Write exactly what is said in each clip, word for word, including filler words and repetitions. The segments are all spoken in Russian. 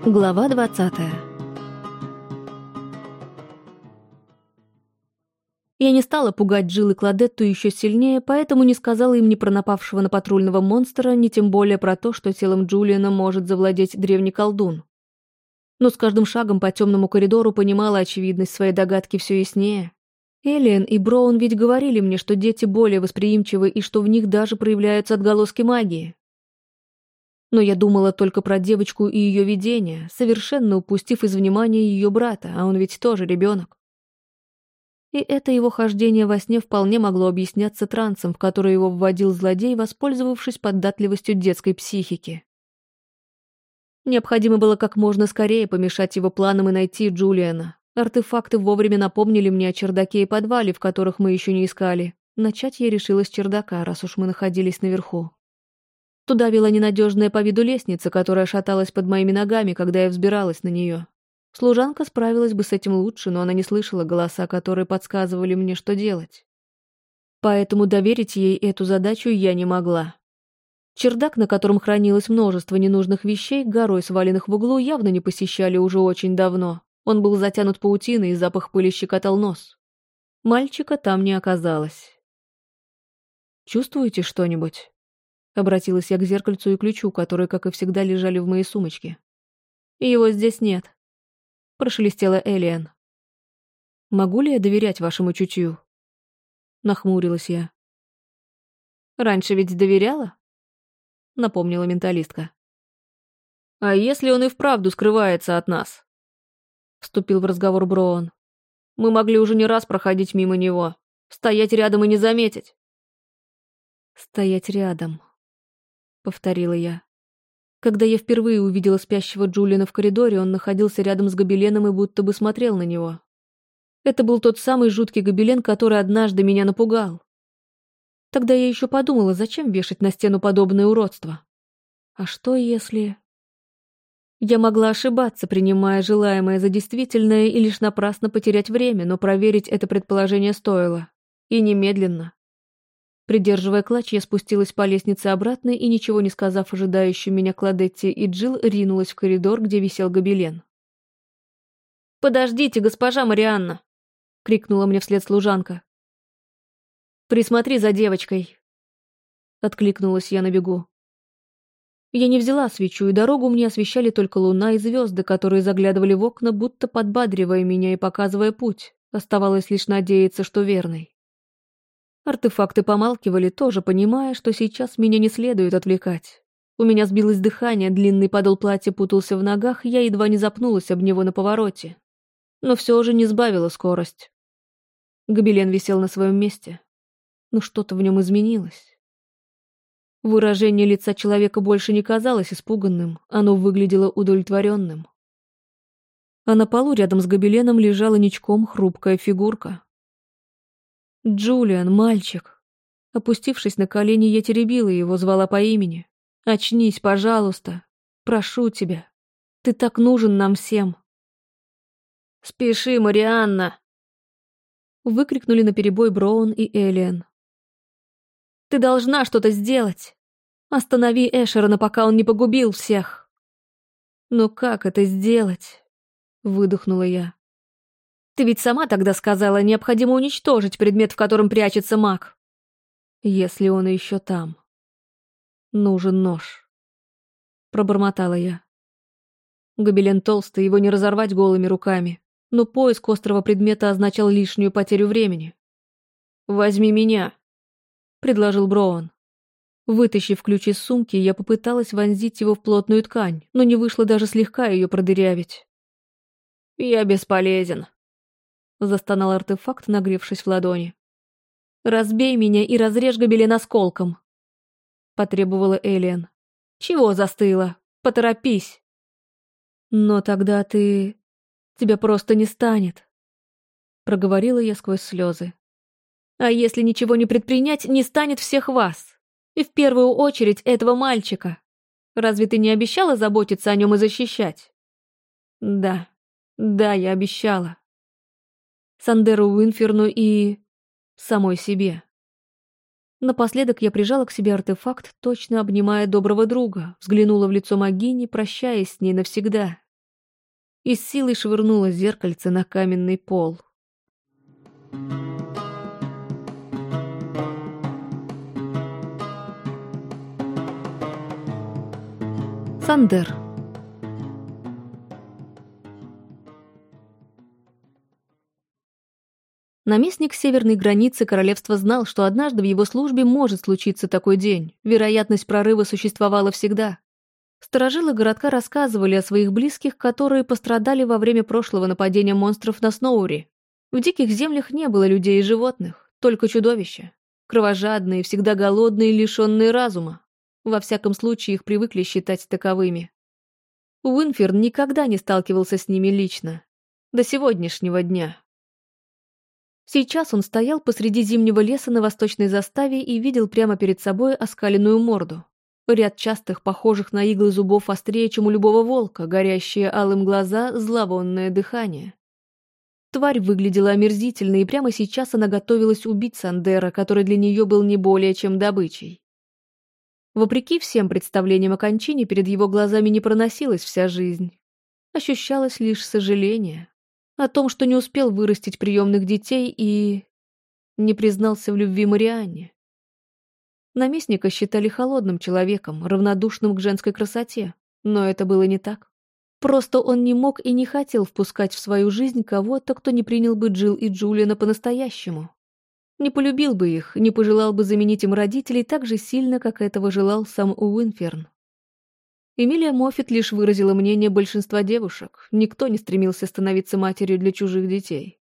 Глава двадцатая. Я не стала пугать Джилл и Клодетту еще сильнее, поэтому не сказала им ни про напавшего на патрульного монстра, ни тем более про то, что телом Джулиана может завладеть древний колдун. Но с каждым шагом по темному коридору понимала очевидность своей догадки все яснее. Элиен и Броун ведь говорили мне, что дети более восприимчивы и что в них даже проявляются отголоски магии. Но я думала только про девочку и ее видение, совершенно упустив из внимания ее брата, а он ведь тоже ребенок. И это его хождение во сне вполне могло объясняться трансом, в который его вводил злодей, воспользовавшись податливостью детской психики. Необходимо было как можно скорее помешать его планам и найти Джулиана. Артефакты вовремя напомнили мне о чердаке и подвале, в которых мы еще не искали. Начать я решила с чердака, раз уж мы находились наверху. Туда вела ненадежная по виду лестница, которая шаталась под моими ногами, когда я взбиралась на нее. Служанка справилась бы с этим лучше, но она не слышала голоса, которые подсказывали мне, что делать. Поэтому доверить ей эту задачу я не могла. Чердак, на котором хранилось множество ненужных вещей, горой сваленных в углу, явно не посещали уже очень давно. Он был затянут паутиной, и запах пыли щекотал нос. Мальчика там не оказалось. «Чувствуете что-нибудь?» Обратилась я к зеркальцу и ключу, которые, как и всегда, лежали в моей сумочке. «Его здесь нет», — прошелестела Элиен. «Могу ли я доверять вашему чутью?» Нахмурилась я. «Раньше ведь доверяла?» — напомнила менталистка. «А если он и вправду скрывается от нас?» — вступил в разговор Броун. «Мы могли уже не раз проходить мимо него, стоять рядом и не заметить». «Стоять рядом», — повторила я. Когда я впервые увидела спящего Джулиана в коридоре, он находился рядом с гобеленом и будто бы смотрел на него. Это был тот самый жуткий гобелен, который однажды меня напугал. Тогда я еще подумала, зачем вешать на стену подобное уродство. А что если... Я могла ошибаться, принимая желаемое за действительное и лишь напрасно потерять время, но проверить это предположение стоило. И немедленно. Придерживая клатч, я спустилась по лестнице обратно и, ничего не сказав ожидающим меня Клодетте и Джилл, ринулась в коридор, где висел гобелен. «Подождите, госпожа Марианна!» — крикнула мне вслед служанка. «Присмотри за девочкой!» — откликнулась я на бегу. Я не взяла свечу, и дорогу мне освещали только луна и звезды, которые заглядывали в окна, будто подбадривая меня и показывая путь. Оставалось лишь надеяться, что верный. Артефакты помалкивали, тоже понимая, что сейчас меня не следует отвлекать. У меня сбилось дыхание, длинный подол платья путался в ногах, я едва не запнулась об него на повороте. Но все же не сбавила скорость. Гобелен висел на своем месте. Но что-то в нем изменилось. Выражение лица человека больше не казалось испуганным, оно выглядело удовлетворенным. А на полу рядом с гобеленом лежала ничком хрупкая фигурка. «Джулиан, мальчик!» Опустившись на колени, я теребила его, звала по имени. «Очнись, пожалуйста! Прошу тебя! Ты так нужен нам всем!» «Спеши, Марианна!» Выкрикнули наперебой Броун и Элиен. «Ты должна что-то сделать! Останови Эшерона, пока он не погубил всех!» «Но как это сделать?» — выдохнула я. «Ты ведь сама тогда сказала, необходимо уничтожить предмет, в котором прячется маг. Если он еще там. Нужен нож», — пробормотала я. Гобелен толстый, его не разорвать голыми руками, но поиск острого предмета означал лишнюю потерю времени. «Возьми меня», — предложил Броун. Вытащив ключ из сумки, я попыталась вонзить его в плотную ткань, но не вышло даже слегка ее продырявить. «Я бесполезен», — застонал артефакт, нагревшись в ладони. «Разбей меня и разрежь гобелен осколком», — потребовала Элиен. «Чего застыла? Поторопись!» «Но тогда ты... тебя просто не станет», — проговорила я сквозь слезы. «А если ничего не предпринять, не станет всех вас. И в первую очередь этого мальчика. Разве ты не обещала заботиться о нем и защищать?» «Да, да, я обещала. Сандеру Уинферну и... самой себе». Напоследок я прижала к себе артефакт, точно обнимая доброго друга, взглянула в лицо Магини, прощаясь с ней навсегда, и с силой швырнула зеркальце на каменный пол. Сандер. Наместник северной границы королевства знал, что однажды в его службе может случиться такой день. Вероятность прорыва существовала всегда. Старожилы городка рассказывали о своих близких, которые пострадали во время прошлого нападения монстров на Сноури. В диких землях не было людей и животных, только чудовища. Кровожадные, всегда голодные и лишенные разума. Во всяком случае, их привыкли считать таковыми. Уинферн никогда не сталкивался с ними лично. До сегодняшнего дня. Сейчас он стоял посреди зимнего леса на восточной заставе и видел прямо перед собой оскаленную морду. Ряд частых, похожих на иглы зубов острее, чем у любого волка, горящие алым глаза, зловонное дыхание. Тварь выглядела омерзительно, и прямо сейчас она готовилась убить Сандера, который для нее был не более чем добычей. Вопреки всем представлениям о кончине, перед его глазами не проносилась вся жизнь. Ощущалось лишь сожаление о том, что не успел вырастить приемных детей и не признался в любви Марианне. Наместника считали холодным человеком, равнодушным к женской красоте, но это было не так. Просто он не мог и не хотел впускать в свою жизнь кого-то, кто не принял бы Джилл и Джулиана по-настоящему. Не полюбил бы их, не пожелал бы заменить им родителей так же сильно, как этого желал сам Уинферн. Эмилия Моффит лишь выразила мнение большинства девушек. Никто не стремился становиться матерью для чужих детей.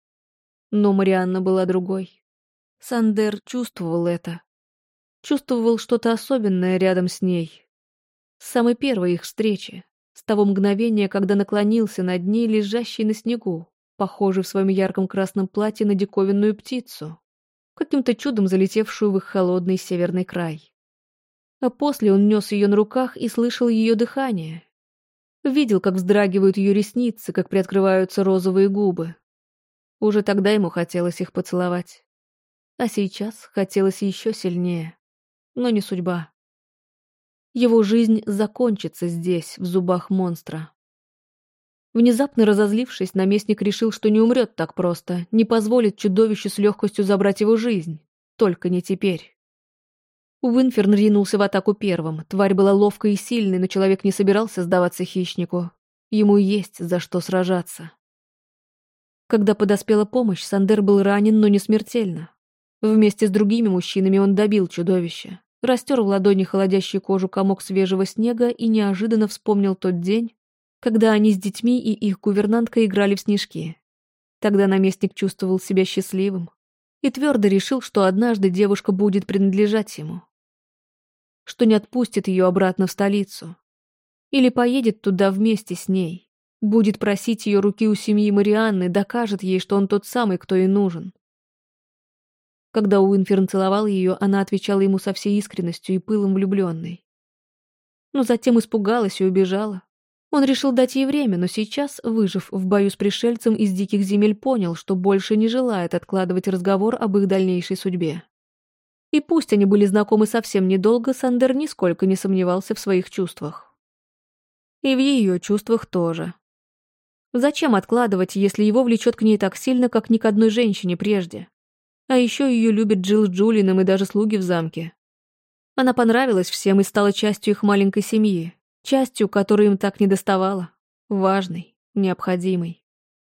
Но Марианна была другой. Сандер чувствовал это. Чувствовал что-то особенное рядом с ней. С самой первой их встречи, с того мгновения, когда наклонился над ней, лежащей на снегу, похожей в своем ярком красном платье на диковинную птицу, каким-то чудом залетевшую в их холодный северный край. А после он нес ее на руках и слышал ее дыхание. Видел, как вздрагивают ее ресницы, как приоткрываются розовые губы. Уже тогда ему хотелось их поцеловать. А сейчас хотелось еще сильнее. Но не судьба. Его жизнь закончится здесь, в зубах монстра. Внезапно разозлившись, наместник решил, что не умрет так просто, не позволит чудовищу с легкостью забрать его жизнь. Только не теперь. Уинферн ринулся в атаку первым. Тварь была ловкой и сильной, но человек не собирался сдаваться хищнику. Ему есть за что сражаться. Когда подоспела помощь, Сандер был ранен, но не смертельно. Вместе с другими мужчинами он добил чудовище, растер в ладони холодящую кожу комок свежего снега и неожиданно вспомнил тот день, когда они с детьми и их гувернанткой играли в снежки. Тогда наместник чувствовал себя счастливым и твердо решил, что однажды девушка будет принадлежать ему. Что не отпустит ее обратно в столицу. Или поедет туда вместе с ней. Будет просить ее руки у семьи Марианны, докажет ей, что он тот самый, кто ей нужен. Когда Уинферн целовал ее, она отвечала ему со всей искренностью и пылом влюбленной. Но затем испугалась и убежала. Он решил дать ей время, но сейчас, выжив в бою с пришельцем из диких земель, понял, что больше не желает откладывать разговор об их дальнейшей судьбе. И пусть они были знакомы совсем недолго, Сандер нисколько не сомневался в своих чувствах. И в ее чувствах тоже. Зачем откладывать, если его влечет к ней так сильно, как ни к одной женщине прежде? А еще ее любят Джилл с Джулианом и даже слуги в замке. Она понравилась всем и стала частью их маленькой семьи, частью, которой им так недоставало, важной, необходимой.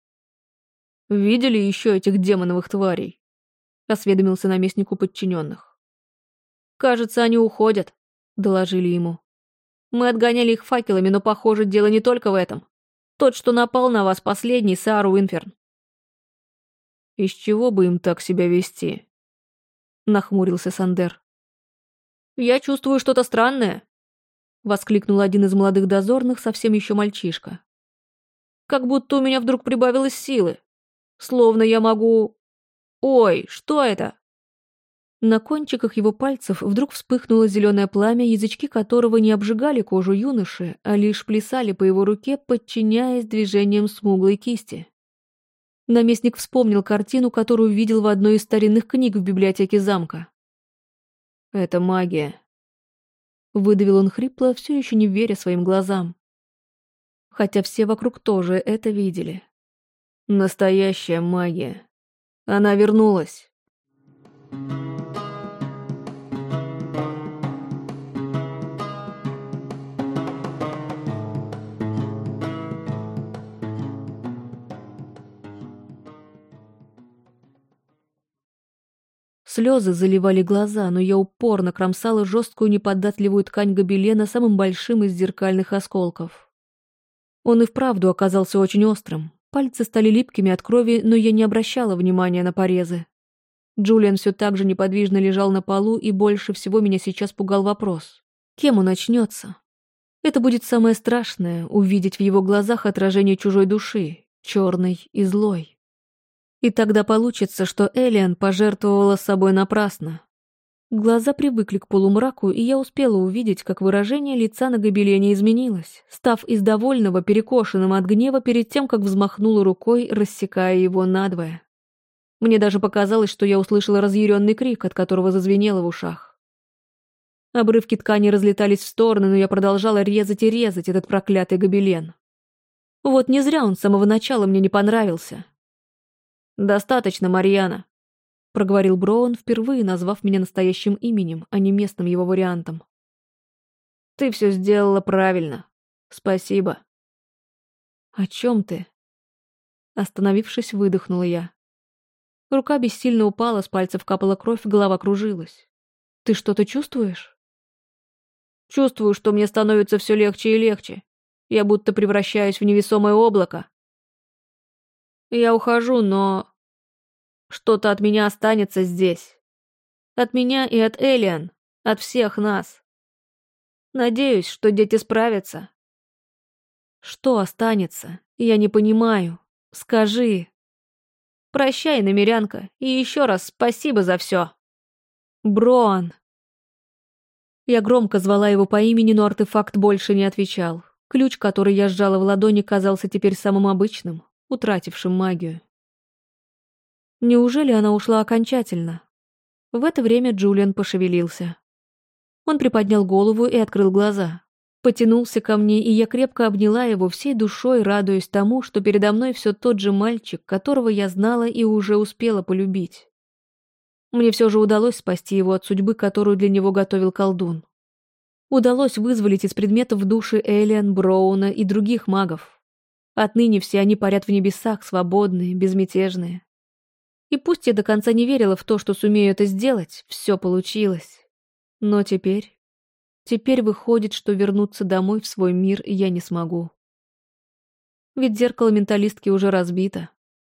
«Видели еще этих демоновых тварей?» — осведомился наместнику подчиненных. «Кажется, они уходят», — доложили ему. «Мы отгоняли их факелами, но, похоже, дело не только в этом. Тот, что напал на вас последний, Саар Уинферн». «Из чего бы им так себя вести?» — нахмурился Сандер. «Я чувствую что-то странное», — воскликнул один из молодых дозорных, совсем еще мальчишка. «Как будто у меня вдруг прибавилось силы. Словно я могу... Ой, что это?» На кончиках его пальцев вдруг вспыхнуло зеленое пламя, язычки которого не обжигали кожу юноши, а лишь плясали по его руке, подчиняясь движениям смуглой кисти. Наместник вспомнил картину, которую видел в одной из старинных книг в библиотеке замка. «Это магия», — выдавил он хрипло, все еще не веря своим глазам. хотя все вокруг тоже это видели. Настоящая магия. Она вернулась. Слезы заливали глаза, но я упорно кромсала жесткую неподатливую ткань гобелена самым большим из зеркальных осколков. Он и вправду оказался очень острым. Пальцы стали липкими от крови, но я не обращала внимания на порезы. Джулиан все так же неподвижно лежал на полу, и больше всего меня сейчас пугал вопрос. Кем он очнется? Это будет самое страшное — увидеть в его глазах отражение чужой души, черной и злой. И тогда получится, что Элиан пожертвовала собой напрасно. Глаза привыкли к полумраку, и я успела увидеть, как выражение лица на гобелене изменилось, став из довольного перекошенным от гнева перед тем, как взмахнула рукой, рассекая его надвое. Мне даже показалось, что я услышала разъяренный крик, от которого зазвенело в ушах. Обрывки ткани разлетались в стороны, но я продолжала резать и резать этот проклятый гобелен. Вот не зря он с самого начала мне не понравился. «Достаточно, Марьяна», — проговорил Броун, впервые назвав меня настоящим именем, а не местным его вариантом. «Ты все сделала правильно. Спасибо». «О чем ты?» Остановившись, выдохнула я. Рука бессильно упала, с пальцев капала кровь, голова кружилась. «Ты что-то чувствуешь?» «Чувствую, что мне становится все легче и легче. Я будто превращаюсь в невесомое облако. Я ухожу, но что-то от меня останется здесь. От меня и от Элиан, от всех нас. Надеюсь, что дети справятся». «Что останется? Я не понимаю. Скажи». «Прощай, намерянка, и еще раз спасибо за все». «Броан». Я громко звала его по имени, но артефакт больше не отвечал. Ключ, который я сжала в ладони, казался теперь самым обычным, утратившим магию. Неужели она ушла окончательно? В это время Джулиан пошевелился. Он приподнял голову и открыл глаза. Потянулся ко мне, и я крепко обняла его всей душой, радуясь тому, что передо мной все тот же мальчик, которого я знала и уже успела полюбить. Мне все же удалось спасти его от судьбы, которую для него готовил колдун. Удалось вызволить из предметов души Элиан, Броуна и других магов. Отныне все они парят в небесах, свободные, безмятежные. И пусть я до конца не верила в то, что сумею это сделать, все получилось. Но теперь... Теперь выходит, что вернуться домой в свой мир я не смогу. Ведь зеркало менталистки уже разбито.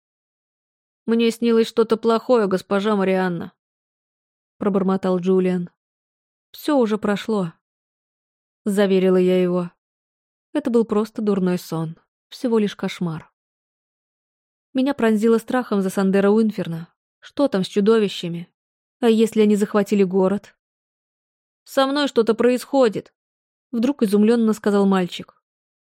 «Мне снилось что-то плохое, госпожа Марианна», — пробормотал Джулиан. «Все уже прошло», — заверила я его. Это был просто дурной сон, всего лишь кошмар. Меня пронзило страхом за Сандера Уинферна. Что там с чудовищами? А если они захватили город? «Со мной что-то происходит», — вдруг изумленно сказал мальчик.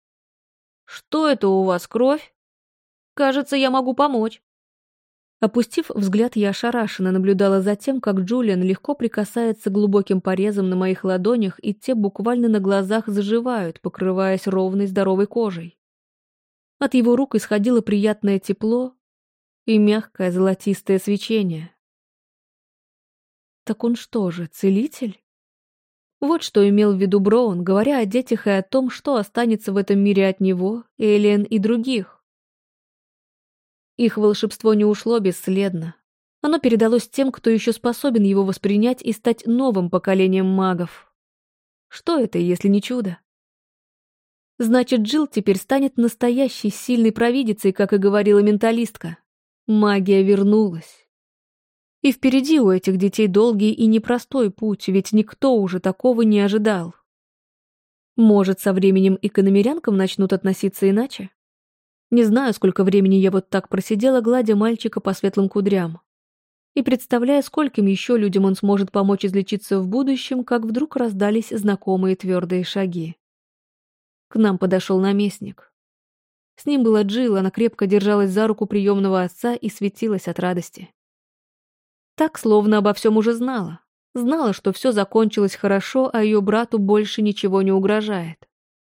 «Что это у вас, кровь? Кажется, я могу помочь». Опустив взгляд, я ошарашенно наблюдала за тем, как Джулиан легко прикасается к глубоким порезам на моих ладонях, и те буквально на глазах заживают, покрываясь ровной здоровой кожей. От его рук исходило приятное тепло и мягкое золотистое свечение. Так он что же, целитель? Вот что имел в виду Броун, говоря о детях и о том, что останется в этом мире от него, Элиан и других. Их волшебство не ушло бесследно. Оно передалось тем, кто еще способен его воспринять и стать новым поколением магов. Что это, если не чудо? Значит, Джилл теперь станет настоящей сильной провидицей, как и говорила менталистка. Магия вернулась. И впереди у этих детей долгий и непростой путь, ведь никто уже такого не ожидал. Может, со временем и к иномерянкам начнут относиться иначе? Не знаю, сколько времени я вот так просидела, гладя мальчика по светлым кудрям. И представляя, скольким еще людям он сможет помочь излечиться в будущем, как вдруг раздались знакомые твердые шаги. К нам подошел наместник. С ним была Джилл, она крепко держалась за руку приемного отца и светилась от радости. Так, словно обо всем уже знала. Знала, что все закончилось хорошо, а ее брату больше ничего не угрожает.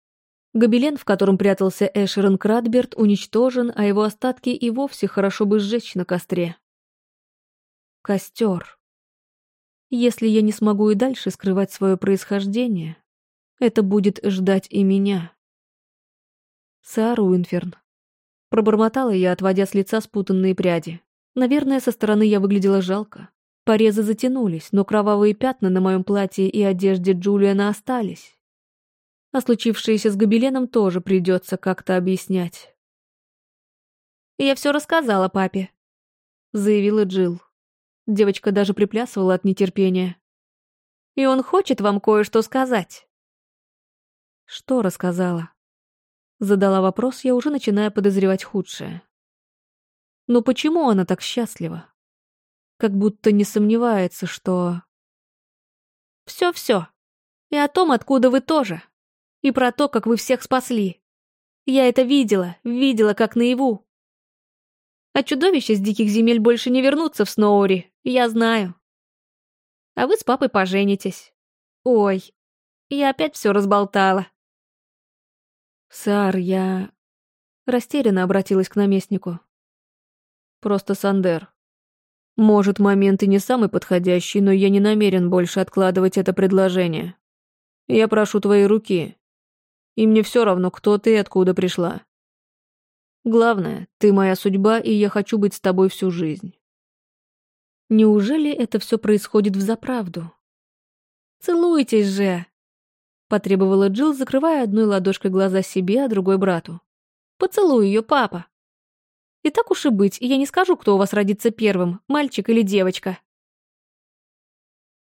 Гобелен, в котором прятался Эшерон Кратберт, уничтожен, а его остатки и вовсе хорошо бы сжечь на костре. Костер. Если я не смогу и дальше скрывать свое происхождение, это будет ждать и меня. Саар Уинферн. Пробормотала я, отводя с лица спутанные пряди. Наверное, со стороны я выглядела жалко. Порезы затянулись, но кровавые пятна на моем платье и одежде Джулиана остались. А случившееся с Гобеленом тоже придется как-то объяснять. «Я все рассказала папе», — заявила Джилл. Девочка даже приплясывала от нетерпения. «И он хочет вам кое-что сказать». «Что рассказала?» Задала вопрос, я уже начиная подозревать худшее. Но почему она так счастлива? Как будто не сомневается, что... «Все-все. И о том, откуда вы тоже. И про то, как вы всех спасли. Я это видела, видела как наяву. А чудовища с диких земель больше не вернутся в Сноури, я знаю. А вы с папой поженитесь. Ой, я опять все разболтала». «Саар, я...» Растерянно обратилась к наместнику. «Просто Сандер. Может, момент и не самый подходящий, но я не намерен больше откладывать это предложение. Я прошу твоей руки. И мне все равно, кто ты и откуда пришла. Главное, ты моя судьба, и я хочу быть с тобой всю жизнь». Неужели это все происходит взаправду? «Целуйтесь же!» Потребовала Джилл, закрывая одной ладошкой глаза себе, а другой брату. «Поцелуй ее, папа!» «И так уж и быть, я не скажу, кто у вас родится первым, мальчик или девочка».